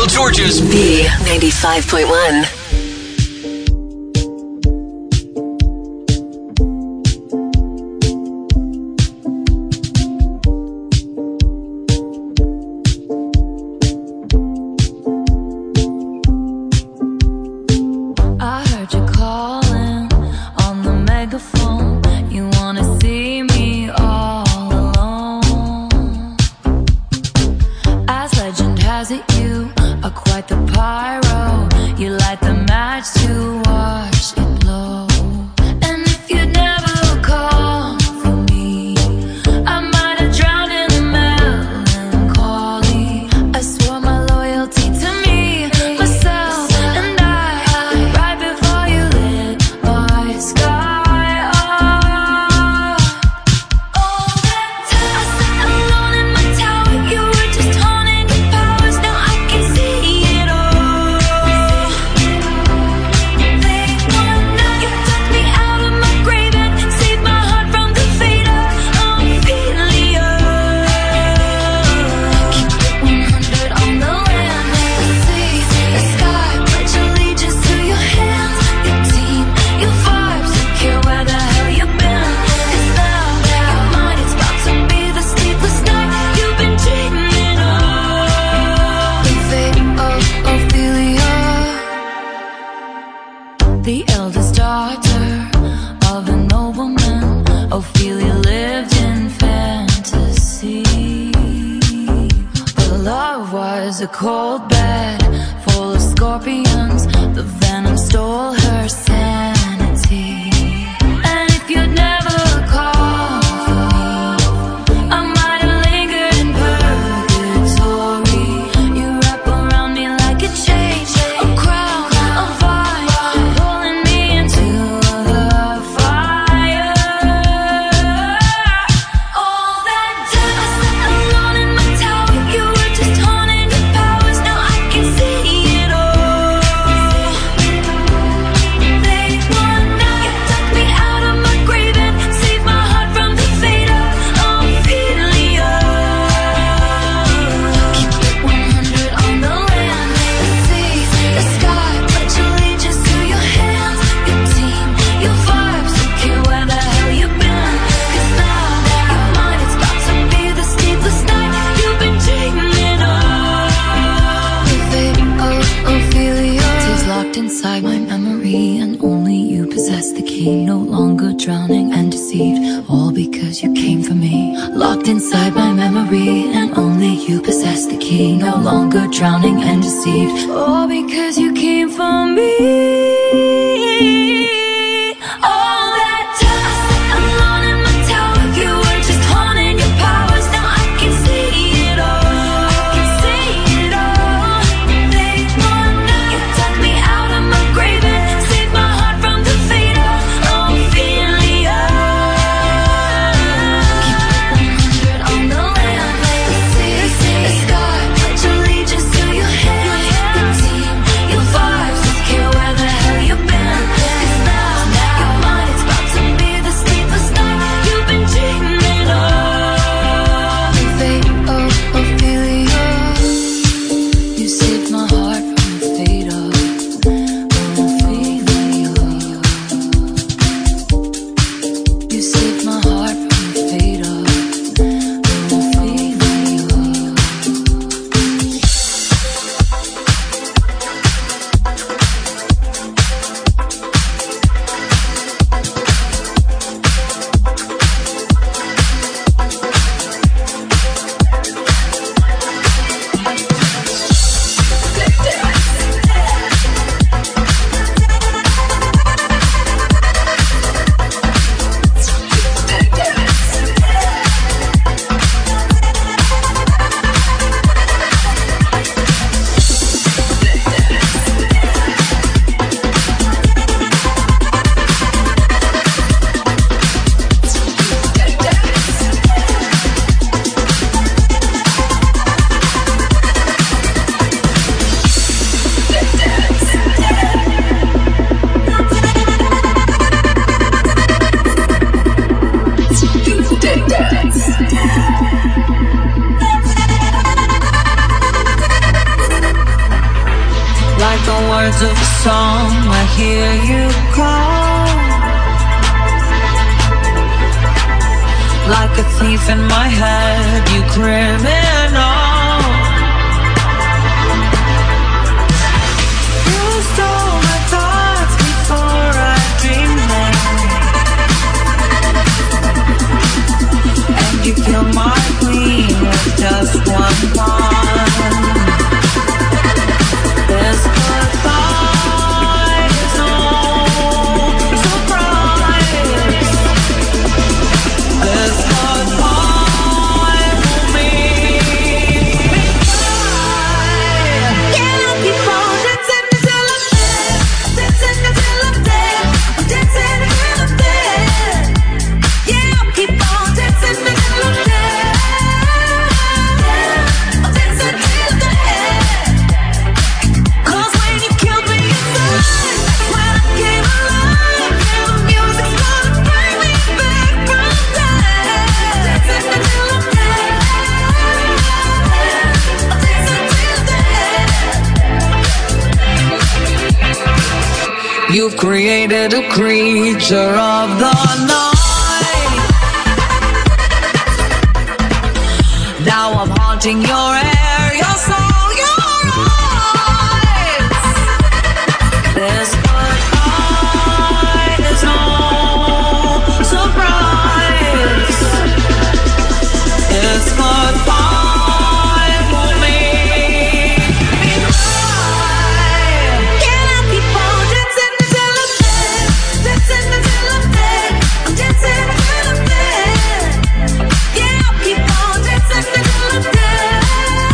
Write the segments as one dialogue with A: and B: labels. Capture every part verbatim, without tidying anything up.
A: Georgia's
B: B ninety-five point one.
C: Drowning and deceived, all because you came for me. All that time I sat alone in my tower, you were just haunting your powers. Now I can see it all, I can see it all. Late one night, you dug me out of my grave and saved my heart from the fate of Ophelia. Keep it one hundred on the land, the sea, the sky. Pledge allegiance to your hands, your team, your vibes. Don't care where the hell you've been.
A: words of a song, I hear you call. Like a thief in my head, you criminal. You stole my thoughts before I dreamed them, and you killed my queen with just one pawn. This goodbye is no surprise. This goodbye will make me cry. Yeah, I'll keep on dancing until I'm dead. Dancing until I'm dead. I'm dancing until I'm dead. Yeah, I'll keep on dancing until I'm dead. Yeah, I'll dance until I'm dead. Cause when you killed me inside, that's when I came alive. Yeah, the music's gonna bring me back from dead. Dancing until I'm dead. I'll dance until dead. You've created a creature of the night. Now I'm haunting your air, your soul, your eyes. This goodbye is no surprise. This goodbye will make me cry. Yeah, I'll keep on dancing until I'm dead. Dancing until I'm dead. I'm dancing until I'm dead. Yeah, I'll keep on dancing until I'm dead.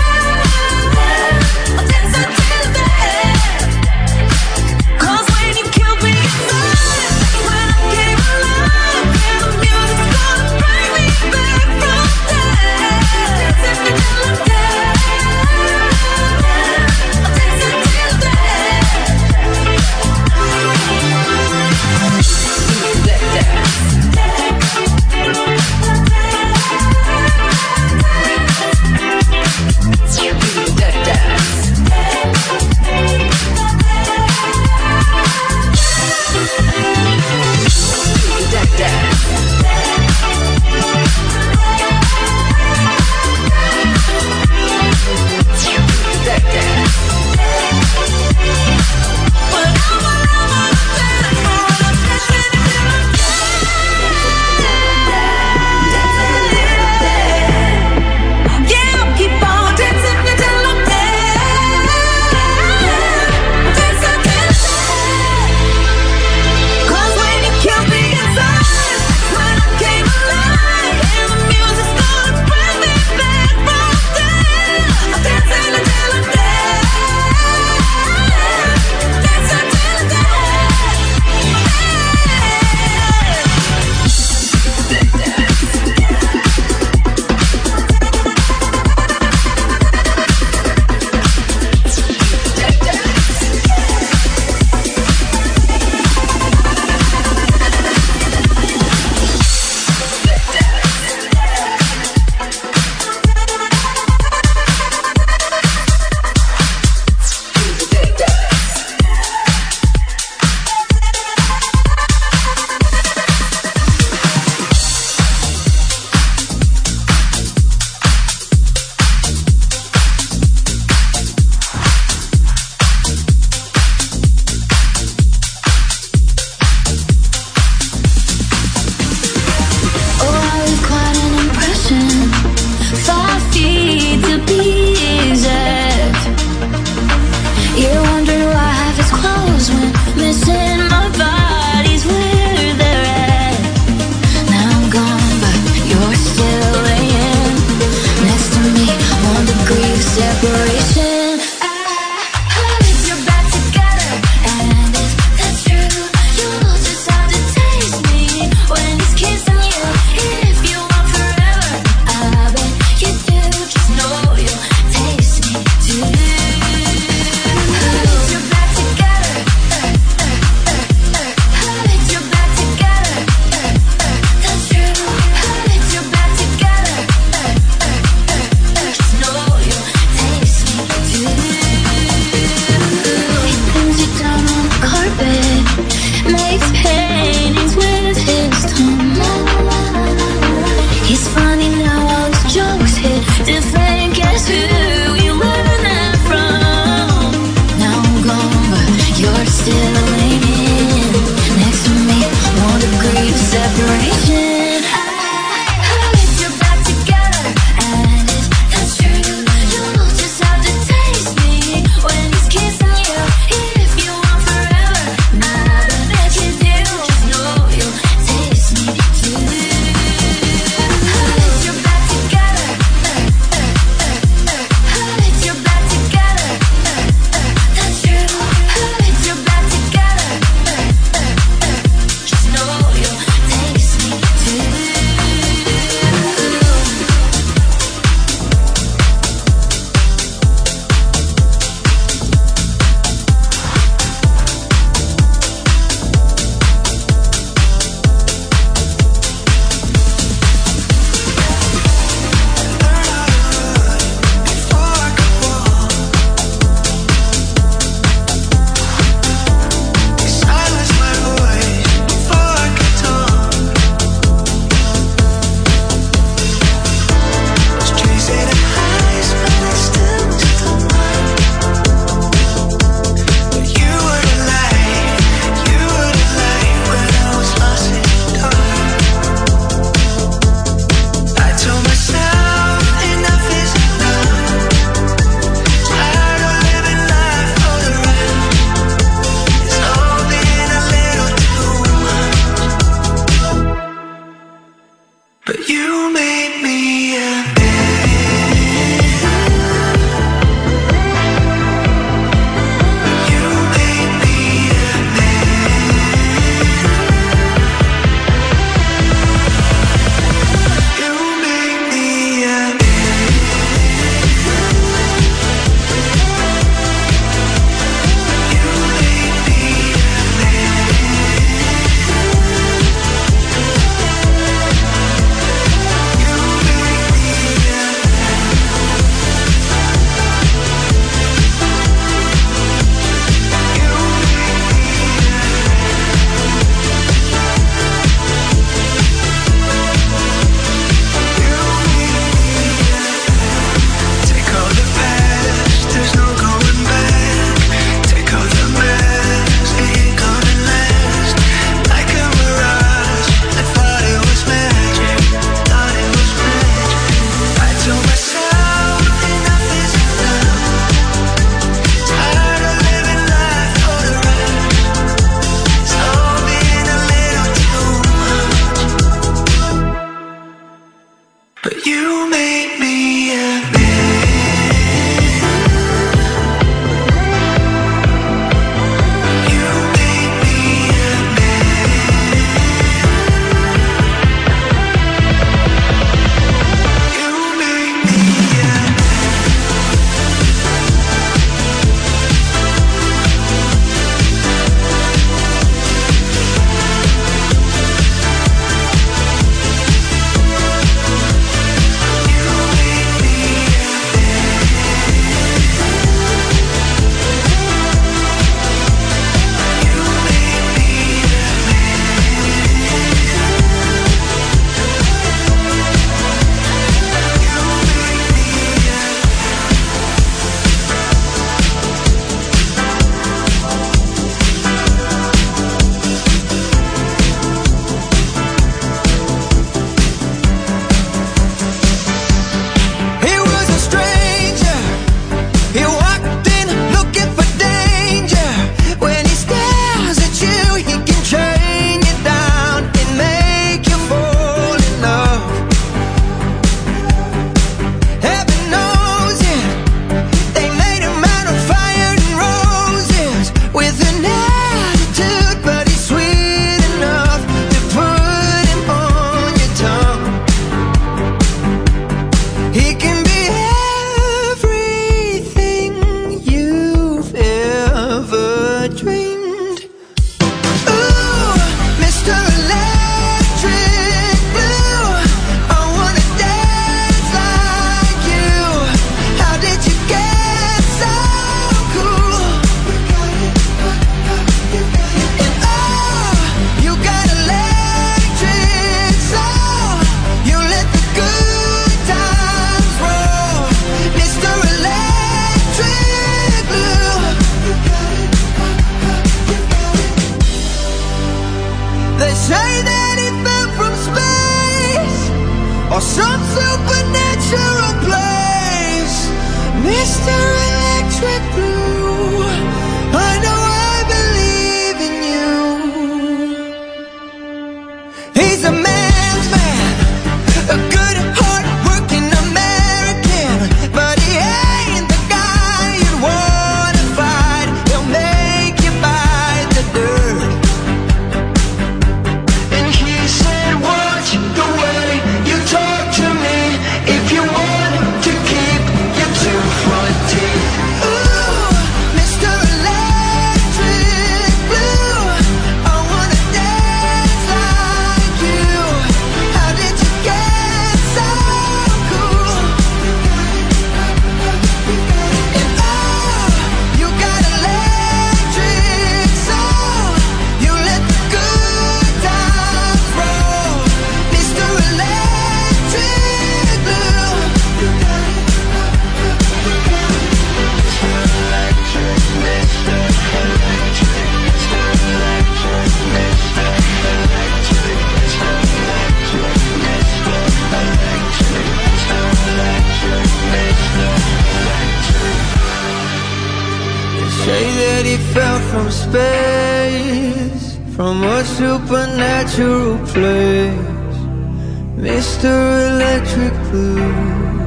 D: Say that he fell from space, from a supernatural place. Mister Electric Blue,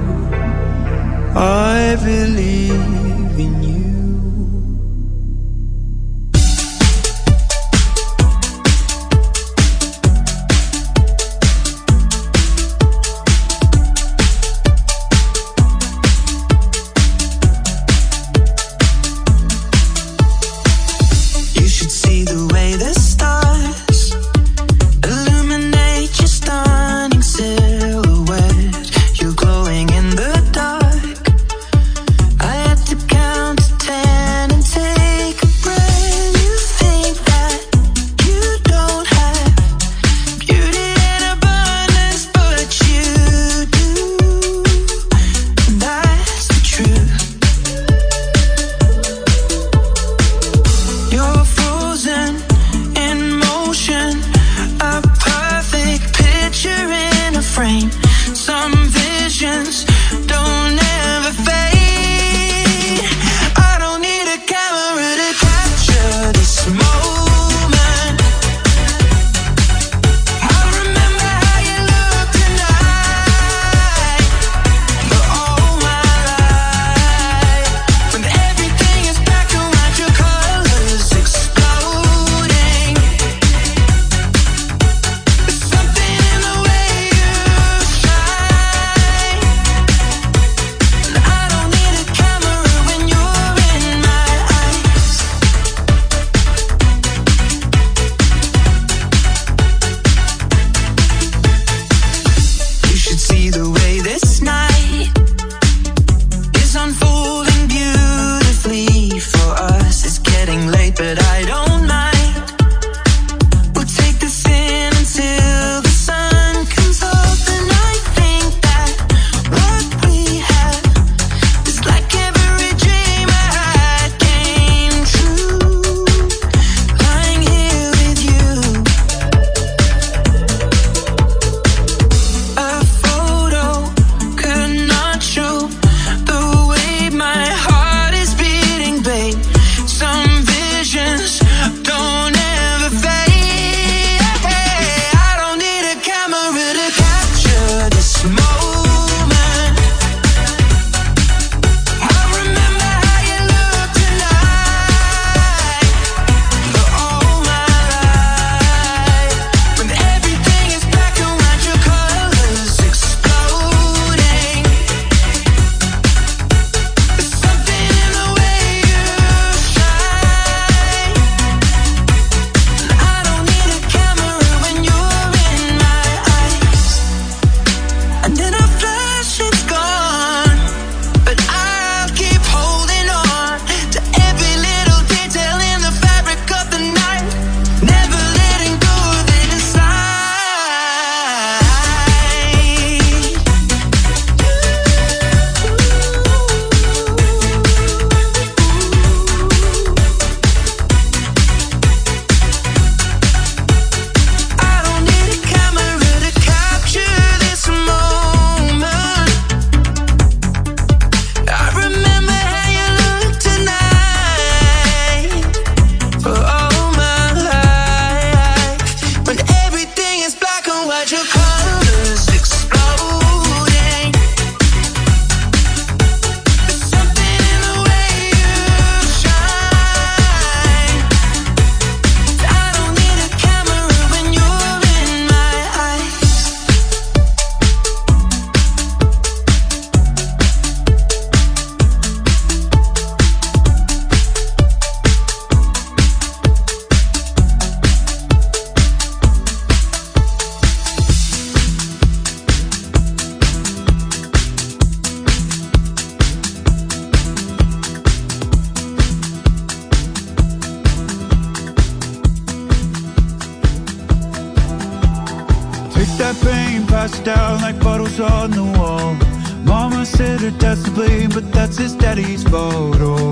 D: I believe in you.
E: that pain, pass it down like bottles on the wall. Mama said her dad's to blame, but that's his daddy's fault.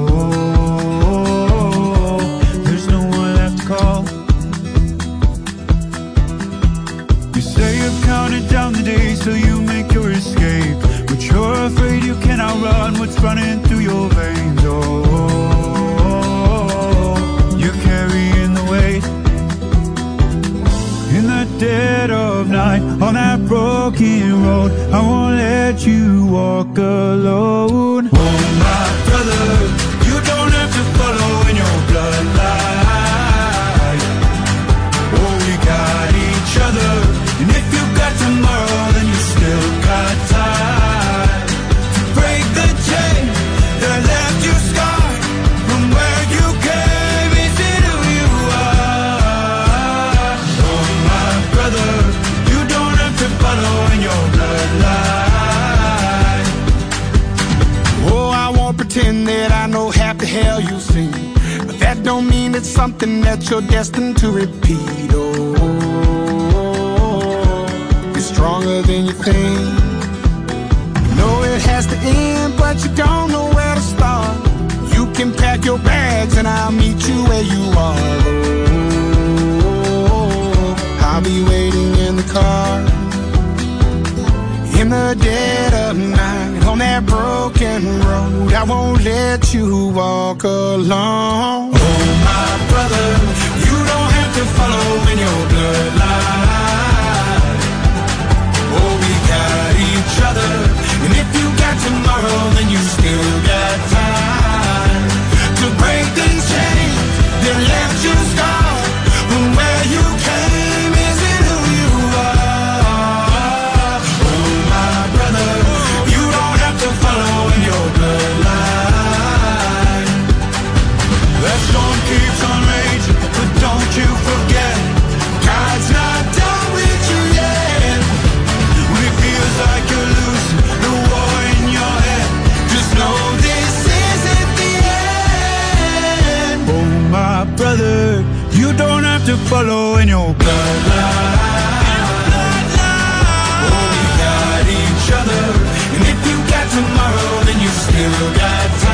E: Oh, there's no one left to call. You say you've counted down the days till you make your escape, but you're afraid you cannot run what's running through your veins. Oh, broken road. I won't let you walk alone. Oh my brother, you don't have to follow in your bloodline. Oh, we got each other, and if you got tomorrow, then you still got time to break the chain that left you scarred from where you came. Is it who you are? Oh my brother, you don't have to follow in your bloodline.
F: Oh, I won't pretend that I know half the hell you've seen, but that don't mean it's something that you're destined to repeat. Oh, you're stronger than you think. You know it has to end, but you don't know where to start. You can pack your bags and I'll meet you where you are. Oh, I'll be waiting in the car in the dead of night on that broken road. I won't let you walk alone.
E: Oh my brother, you don't have to follow in your bloodline. Oh, we got each other, and if you got tomorrow, then you still got time to break the chains that left you scarred from where you came. Is it who you are? Oh my brother, you don't have to follow in your bloodline. That storm keeps on raging, but don't you forget, God's not done with you yet. When it feels like you're losing the war in your head, just know this isn't the end. Oh my brother, you don't have to follow in your bloodline. Oh, we got each other, and if you got tomorrow, then you still got time